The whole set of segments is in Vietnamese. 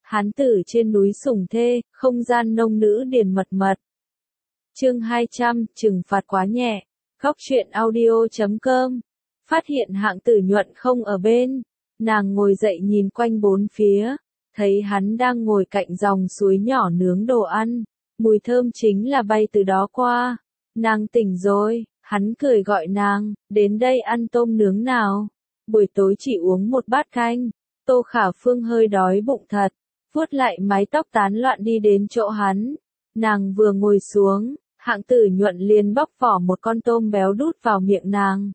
Hán tử trên núi sủng thê, không gian nông nữ điền mật mật. Chương 200, trừng phạt quá nhẹ. Góc truyện audio.com. Phát hiện Hạng Tử Nhuận không ở bên, nàng ngồi dậy nhìn quanh bốn phía, thấy hắn đang ngồi cạnh dòng suối nhỏ nướng đồ ăn, mùi thơm chính là bay từ đó qua. Nàng tỉnh rồi, hắn cười gọi nàng, đến đây ăn tôm nướng nào. Buổi tối chỉ uống một bát canh. Tô Khả Phương hơi đói bụng thật, vuốt lại mái tóc tán loạn đi đến chỗ hắn. Nàng vừa ngồi xuống, Hạng Tử Nhuận liền bóc vỏ một con tôm béo đút vào miệng nàng.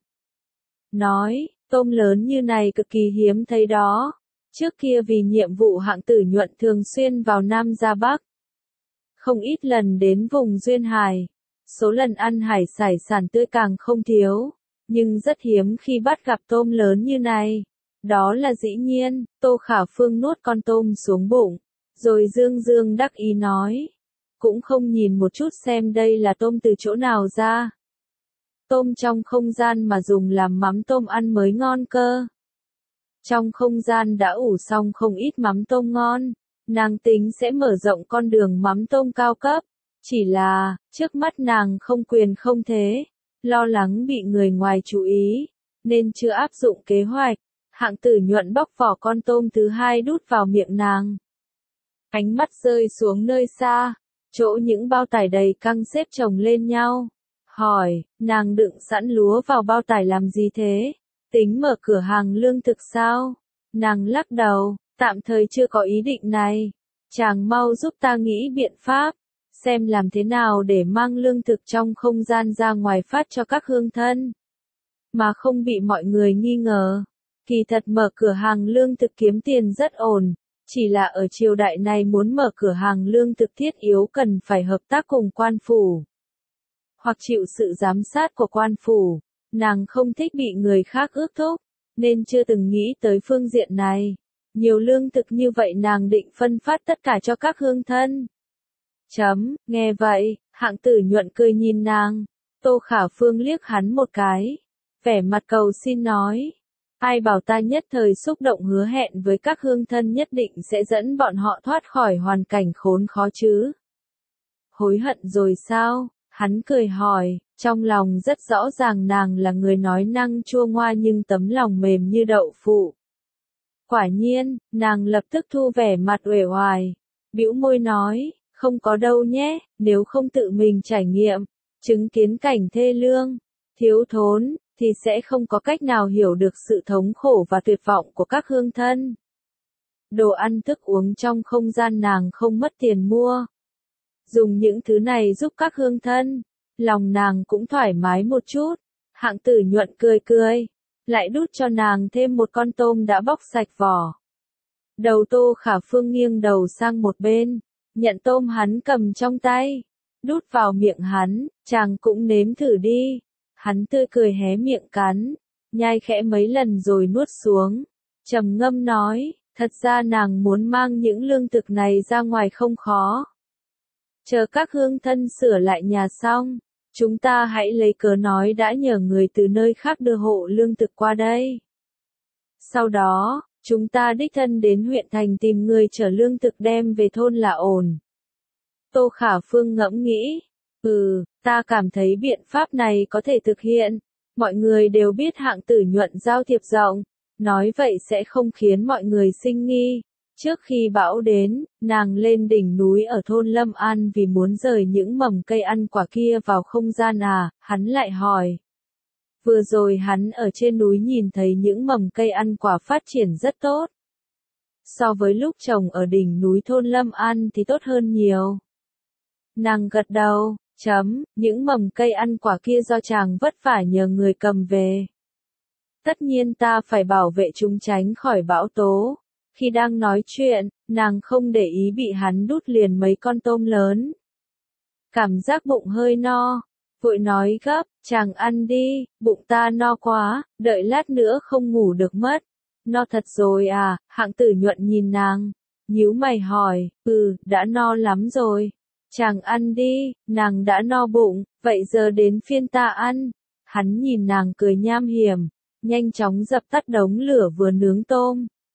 Nói, tôm lớn như này cực kỳ hiếm thấy đó. Trước kia vì nhiệm vụ Hạng Tử Nhuận thường xuyên vào Nam ra Bắc. Không ít lần đến vùng duyên hải. Số lần ăn hải sản tươi càng không thiếu. Nhưng rất hiếm khi bắt gặp tôm lớn như này. Đó là dĩ nhiên. Tô Khả Phương nuốt con tôm xuống bụng. Rồi dương dương đắc ý nói. Cũng không nhìn một chút xem đây là tôm từ chỗ nào ra. Tôm trong không gian mà dùng làm mắm tôm ăn mới ngon cơ. Trong không gian đã ủ xong không ít mắm tôm ngon. Nàng tính sẽ mở rộng con đường mắm tôm cao cấp. Chỉ là, trước mắt nàng không quyền không thế. Lo lắng bị người ngoài chú ý. Nên chưa áp dụng kế hoạch. Hạng Tử Nhuận bóc vỏ con tôm thứ hai đút vào miệng nàng. Ánh mắt rơi xuống nơi xa. Chỗ những bao tải đầy căng xếp chồng lên nhau. Hỏi, nàng đựng sẵn lúa vào bao tải làm gì thế? Tính mở cửa hàng lương thực sao? Nàng lắc đầu, tạm thời chưa có ý định này. Chàng mau giúp ta nghĩ biện pháp. Xem làm thế nào để mang lương thực trong không gian ra ngoài phát cho các hương thân. Mà không bị mọi người nghi ngờ. Kỳ thật mở cửa hàng lương thực kiếm tiền rất ổn. Chỉ là ở triều đại này muốn mở cửa hàng lương thực thiết yếu cần phải hợp tác cùng quan phủ. Hoặc chịu sự giám sát của quan phủ. Nàng không thích bị người khác ước thúc. Nên chưa từng nghĩ tới phương diện này. Nhiều lương thực như vậy nàng định phân phát tất cả cho các hương thân. Nghe vậy, Hạng Tử Nhuận cười nhìn nàng. Tô Khả Phương liếc hắn một cái. Vẻ mặt cầu xin nói. Ai bảo ta nhất thời xúc động hứa hẹn với các hương thân nhất định sẽ dẫn bọn họ thoát khỏi hoàn cảnh khốn khó chứ. Hối hận rồi sao? Hắn cười hỏi, trong lòng rất rõ ràng nàng là người nói năng chua ngoa nhưng tấm lòng mềm như đậu phụ. Quả nhiên, nàng lập tức thu vẻ mặt uể oải, bĩu môi nói, không có đâu nhé, nếu không tự mình trải nghiệm, chứng kiến cảnh thê lương, thiếu thốn, thì sẽ không có cách nào hiểu được sự thống khổ và tuyệt vọng của các hương thân. Đồ ăn thức uống trong không gian nàng không mất tiền mua. Dùng những thứ này giúp các hương thân, lòng nàng cũng thoải mái một chút. Hạng Tử Nhuận cười, lại đút cho nàng thêm một con tôm đã bóc sạch vỏ. Đầu Tô Khả Phương nghiêng đầu sang một bên, nhận tôm hắn cầm trong tay, đút vào miệng hắn, chàng cũng nếm thử đi. Hắn tươi cười hé miệng cắn, nhai khẽ mấy lần rồi nuốt xuống, trầm ngâm nói, thật ra nàng muốn mang những lương thực này ra ngoài không khó. Chờ các hương thân sửa lại nhà xong, chúng ta hãy lấy cớ nói đã nhờ người từ nơi khác đưa hộ lương thực qua đây. Sau đó, chúng ta đích thân đến huyện thành tìm người chở lương thực đem về thôn là ổn. Tô Khả Phương ngẫm nghĩ, ta cảm thấy biện pháp này có thể thực hiện. Mọi người đều biết Hạng Tử Nhuận giao thiệp rộng, nói vậy sẽ không khiến mọi người sinh nghi. Trước khi bão đến, nàng lên đỉnh núi ở thôn Lâm An vì muốn rời những mầm cây ăn quả kia vào không gian hắn lại hỏi. Vừa rồi hắn ở trên núi nhìn thấy những mầm cây ăn quả phát triển rất tốt. So với lúc trồng ở đỉnh núi thôn Lâm An thì tốt hơn nhiều. Nàng gật đầu, những mầm cây ăn quả kia do chàng vất vả nhờ người cầm về. Tất nhiên ta phải bảo vệ chúng tránh khỏi bão tố. Khi đang nói chuyện, nàng không để ý bị hắn đút liền mấy con tôm lớn. Cảm giác bụng hơi no, vội nói gấp, chàng ăn đi, bụng ta no quá, đợi lát nữa không ngủ được mất. No thật rồi à? Hạng Tử Nhuận nhìn nàng, nhíu mày hỏi, đã no lắm rồi. Chàng ăn đi, nàng đã no bụng, vậy giờ đến phiên ta ăn. Hắn nhìn nàng cười nham hiểm, nhanh chóng dập tắt đống lửa vừa nướng tôm,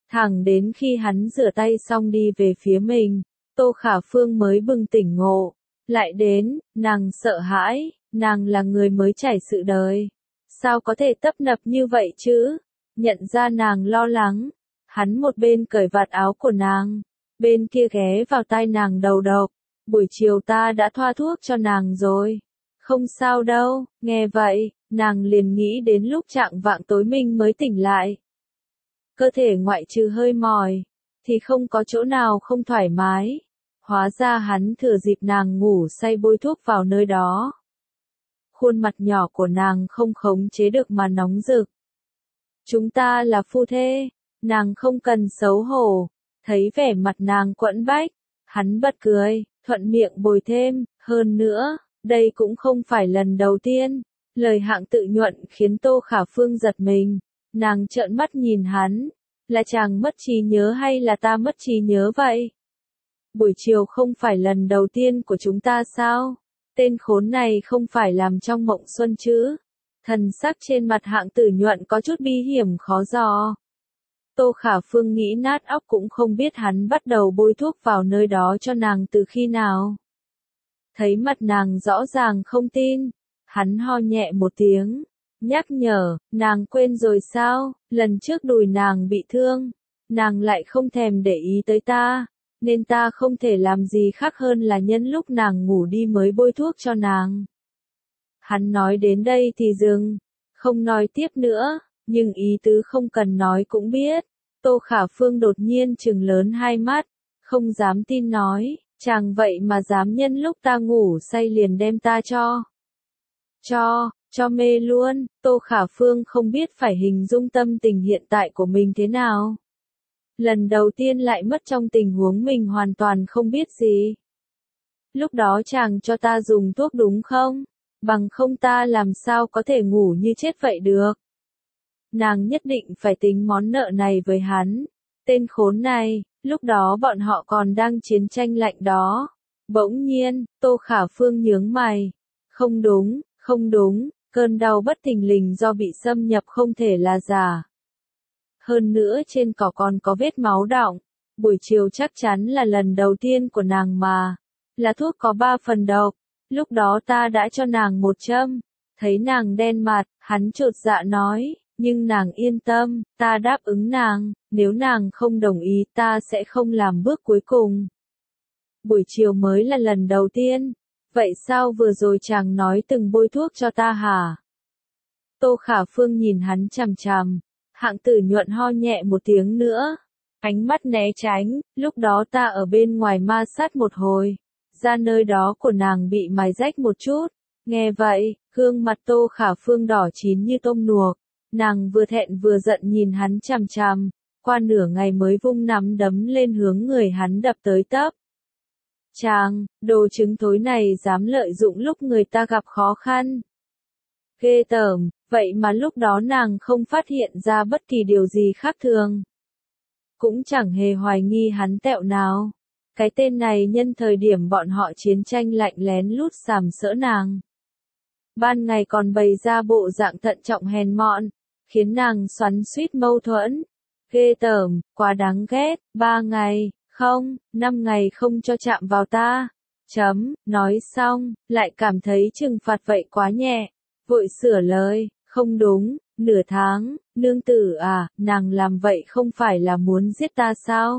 Thẳng đến khi hắn rửa tay xong đi về phía mình, Tô Khả Phương mới bừng tỉnh ngộ. Lại đến, nàng sợ hãi, nàng là người mới trải sự đời. Sao có thể tấp nập như vậy chứ? Nhận ra nàng lo lắng, hắn một bên cởi vạt áo của nàng, bên kia ghé vào tai nàng đầu độc. Buổi chiều ta đã thoa thuốc cho nàng rồi. Không sao đâu, nghe vậy, nàng liền nghĩ đến lúc chạng vạng tối minh mới tỉnh lại. Cơ thể ngoại trừ hơi mỏi, thì không có chỗ nào không thoải mái. Hóa ra hắn thừa dịp nàng ngủ say bôi thuốc vào nơi đó. Khuôn mặt nhỏ của nàng không khống chế được mà nóng rực. Chúng ta là phu thê, nàng không cần xấu hổ. Thấy vẻ mặt nàng quẫn bách, hắn bật cười, thuận miệng bồi thêm, hơn nữa, đây cũng không phải lần đầu tiên. Lời Hạng Tự Nhuận khiến Tô Khả Phương giật mình, nàng trợn mắt nhìn hắn, là chàng mất trí nhớ hay là ta mất trí nhớ vậy? Buổi chiều không phải lần đầu tiên của chúng ta sao? Tên khốn này không phải làm trong mộng xuân chứ? Thần sắc trên mặt Hạng Tử Nhuận có chút bi hiểm khó dò. Tô Khả Phương nghĩ nát óc cũng không biết hắn bắt đầu bôi thuốc vào nơi đó cho nàng từ khi nào. Thấy mặt nàng rõ ràng không tin, hắn ho nhẹ một tiếng, nhắc nhở, nàng quên rồi sao, lần trước đùi nàng bị thương, nàng lại không thèm để ý tới ta, nên ta không thể làm gì khác hơn là nhân lúc nàng ngủ đi mới bôi thuốc cho nàng. Hắn nói đến đây thì dừng, không nói tiếp nữa, nhưng ý tứ không cần nói cũng biết. Tô Khả Phương đột nhiên trừng lớn hai mắt, không dám tin nói, chàng vậy mà dám nhân lúc ta ngủ say liền đem ta cho mê luôn. Tô Khả Phương không biết phải hình dung tâm tình hiện tại của mình thế nào. Lần đầu tiên lại mất trong tình huống mình hoàn toàn không biết gì. Lúc đó chàng cho ta dùng thuốc đúng không? Bằng không ta làm sao có thể ngủ như chết vậy được. Nàng nhất định phải tính món nợ này với hắn. Tên khốn này, lúc đó bọn họ còn đang chiến tranh lạnh đó. Bỗng nhiên, Tô Khả Phương nhướng mày. Không đúng, cơn đau bất thình lình do bị xâm nhập không thể là giả. Hơn nữa trên cỏ còn có vết máu đọng. Buổi chiều chắc chắn là lần đầu tiên của nàng mà. Là thuốc có 3 phần độc. Lúc đó ta đã cho nàng một châm. Thấy nàng đen mặt, hắn chột dạ nói. Nhưng nàng yên tâm, ta đáp ứng nàng, nếu nàng không đồng ý ta sẽ không làm bước cuối cùng. Buổi chiều mới là lần đầu tiên. Vậy sao vừa rồi chàng nói từng bôi thuốc cho ta hả? Tô Khả Phương nhìn hắn chằm chằm. Hạng Tử Nhuận ho nhẹ một tiếng nữa. Ánh mắt né tránh, lúc đó ta ở bên ngoài ma sát một hồi. Ra nơi đó của nàng bị mài rách một chút. Nghe vậy, gương mặt Tô Khả Phương đỏ chín như tôm luộc. Nàng vừa thẹn vừa giận nhìn hắn chằm chằm. Qua nửa ngày mới vung nắm đấm lên hướng người hắn đập tới tấp. Chàng, đồ trứng thối này dám lợi dụng lúc người ta gặp khó khăn. Ghê tởm, vậy mà lúc đó nàng không phát hiện ra bất kỳ điều gì khác thường. Cũng chẳng hề hoài nghi hắn tẹo nào. Cái tên này nhân thời điểm bọn họ chiến tranh lạnh lén lút sàm sỡ nàng. Ban ngày còn bày ra bộ dạng thận trọng hèn mọn, khiến nàng xoắn xuýt mâu thuẫn. Ghê tởm, quá đáng ghét, 3 ngày, không, 5 ngày không cho chạm vào ta. Nói xong, lại cảm thấy trừng phạt vậy quá nhẹ. Vội sửa lời, không đúng, nửa tháng, nương tử à, nàng làm vậy không phải là muốn giết ta sao?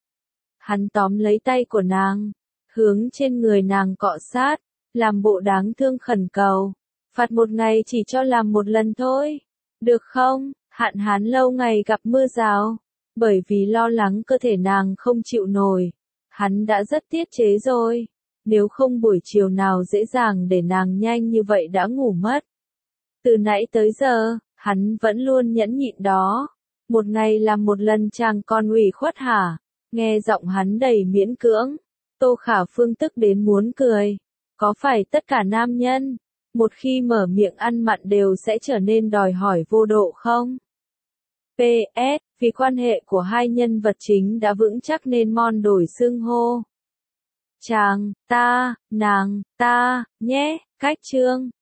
Hắn tóm lấy tay của nàng, hướng trên người nàng cọ sát, làm bộ đáng thương khẩn cầu. Phạt 1 ngày chỉ cho làm 1 lần thôi. Được không? Hạn hán lâu ngày gặp mưa rào. Bởi vì lo lắng cơ thể nàng không chịu nổi. Hắn đã rất tiết chế rồi. Nếu không buổi chiều nào dễ dàng để nàng nhanh như vậy đã ngủ mất. Từ nãy tới giờ, hắn vẫn luôn nhẫn nhịn đó. 1 ngày làm 1 lần chàng còn ủy khuất hả? Nghe giọng hắn đầy miễn cưỡng. Tô Khả Phương tức đến muốn cười. Có phải tất cả nam nhân, một khi mở miệng ăn mặn đều sẽ trở nên đòi hỏi vô độ không? PS, vì quan hệ của hai nhân vật chính đã vững chắc nên Mon đổi xưng hô. Chàng, ta, nàng, ta, nhé, cách chương.